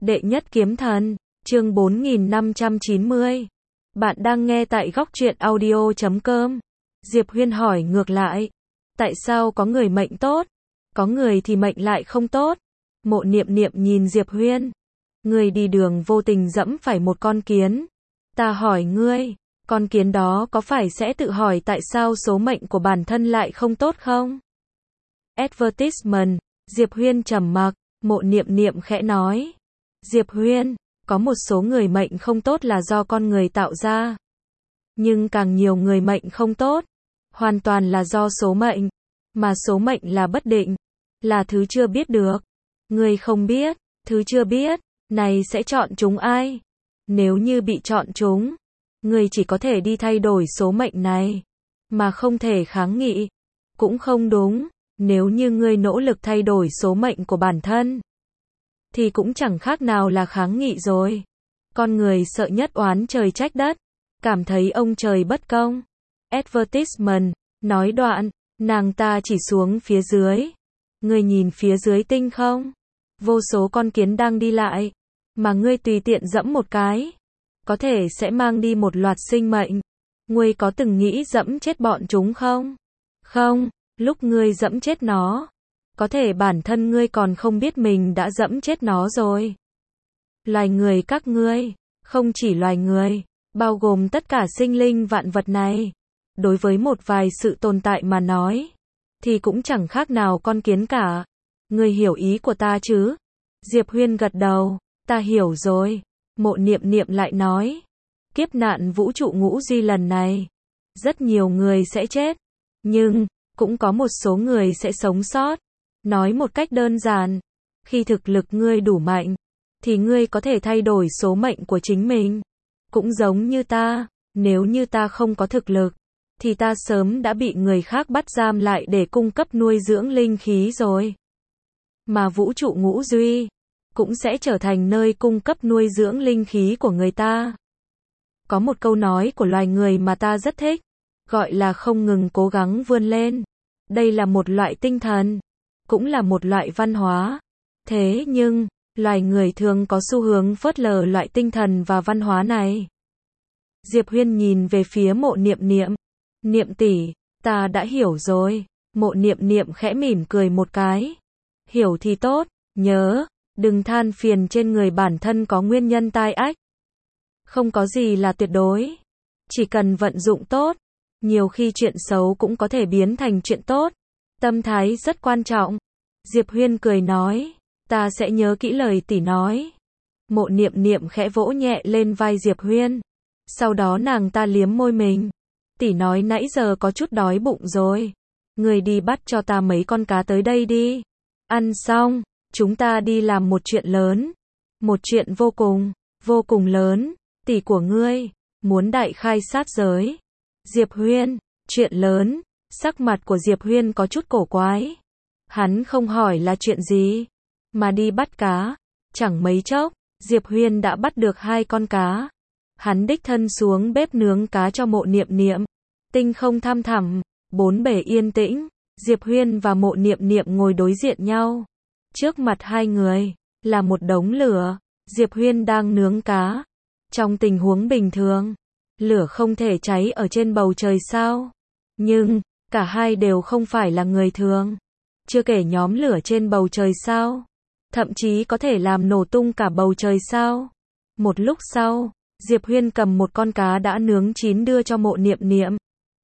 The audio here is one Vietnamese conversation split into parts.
Đệ nhất kiếm thần, chương 4590. Bạn đang nghe tại góc truyện audio.com. Diệp Huyên hỏi ngược lại. Tại sao có người mệnh tốt, có người thì mệnh lại không tốt? Mộ Niệm Niệm nhìn Diệp Huyên. Ngươi đi đường vô tình dẫm phải một con kiến. Ta hỏi ngươi, con kiến đó có phải sẽ tự hỏi tại sao số mệnh của bản thân lại không tốt không? Advertisement. Diệp Huyên trầm mặc. Mộ Niệm Niệm khẽ nói. Diệp Huyên, có một số người mệnh không tốt là do con người tạo ra. Nhưng càng nhiều người mệnh không tốt, hoàn toàn là do số mệnh. Mà số mệnh là bất định, là thứ chưa biết được. Ngươi không biết, thứ chưa biết, này sẽ chọn chúng ai? Nếu như bị chọn chúng, ngươi chỉ có thể đi thay đổi số mệnh này, mà không thể kháng nghị. Cũng không đúng, nếu như ngươi nỗ lực thay đổi số mệnh của bản thân, thì cũng chẳng khác nào là kháng nghị rồi. Con người sợ nhất oán trời trách đất, cảm thấy ông trời bất công. Advertisement, nói đoạn, nàng ta chỉ xuống phía dưới. Ngươi nhìn phía dưới tinh không? Vô số con kiến đang đi lại, mà ngươi tùy tiện dẫm một cái, có thể sẽ mang đi một loạt sinh mệnh. Ngươi có từng nghĩ dẫm chết bọn chúng không? Không, lúc ngươi dẫm chết nó, có thể bản thân ngươi còn không biết mình đã dẫm chết nó rồi. Loài người các ngươi, không chỉ loài người, bao gồm tất cả sinh linh vạn vật này, đối với một vài sự tồn tại mà nói, thì cũng chẳng khác nào con kiến cả. Ngươi hiểu ý của ta chứ? Diệp Huyên gật đầu, ta hiểu rồi. Mộ Niệm Niệm lại nói, kiếp nạn vũ trụ ngũ duy lần này, rất nhiều người sẽ chết, nhưng cũng có một số người sẽ sống sót. Nói một cách đơn giản, khi thực lực ngươi đủ mạnh, thì ngươi có thể thay đổi số mệnh của chính mình. Cũng giống như ta, nếu như ta không có thực lực, thì ta sớm đã bị người khác bắt giam lại để cung cấp nuôi dưỡng linh khí rồi. Mà vũ trụ ngũ duy, cũng sẽ trở thành nơi cung cấp nuôi dưỡng linh khí của người ta. Có một câu nói của loài người mà ta rất thích, gọi là không ngừng cố gắng vươn lên. Đây là một loại tinh thần, cũng là một loại văn hóa. Thế nhưng, loài người thường có xu hướng phớt lờ loại tinh thần và văn hóa này. Diệp Huyên nhìn về phía Mộ Niệm Niệm. Niệm tỷ, ta đã hiểu rồi. Mộ Niệm Niệm khẽ mỉm cười một cái. Hiểu thì tốt, nhớ, đừng than phiền trên người bản thân có nguyên nhân tai ách. Không có gì là tuyệt đối. Chỉ cần vận dụng tốt, nhiều khi chuyện xấu cũng có thể biến thành chuyện tốt. Tâm thái rất quan trọng. Diệp Huyên cười nói, ta sẽ nhớ kỹ lời tỷ nói. Mộ Niệm Niệm khẽ vỗ nhẹ lên vai Diệp Huyên. Sau đó nàng ta liếm môi mình. Tỷ nói nãy giờ có chút đói bụng rồi. Người đi bắt cho ta mấy con cá tới đây đi. Ăn xong, chúng ta đi làm một chuyện lớn. Một chuyện vô cùng lớn. Tỷ của ngươi, muốn đại khai sát giới. Diệp Huyên, chuyện lớn. Sắc mặt của Diệp Huyên có chút cổ quái. Hắn không hỏi là chuyện gì, mà đi bắt cá. Chẳng mấy chốc, Diệp Huyên đã bắt được 2 con cá. Hắn đích thân xuống bếp nướng cá cho Mộ Niệm Niệm. Tinh không thăm thẳm, bốn bề yên tĩnh. Diệp Huyên và Mộ Niệm Niệm ngồi đối diện nhau. Trước mặt hai người là một đống lửa. Diệp Huyên đang nướng cá. Trong tình huống bình thường, lửa không thể cháy ở trên bầu trời sao? Nhưng cả hai đều không phải là người thường. Chưa kể nhóm lửa trên bầu trời sao? Thậm chí có thể làm nổ tung cả bầu trời sao? Một lúc sau, Diệp Huyên cầm một con cá đã nướng chín đưa cho Mộ Niệm Niệm.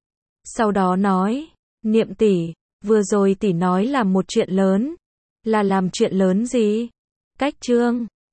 Sau đó nói, Niệm tỷ, vừa rồi tỷ nói làm một chuyện lớn. Là làm chuyện lớn gì? Cách chương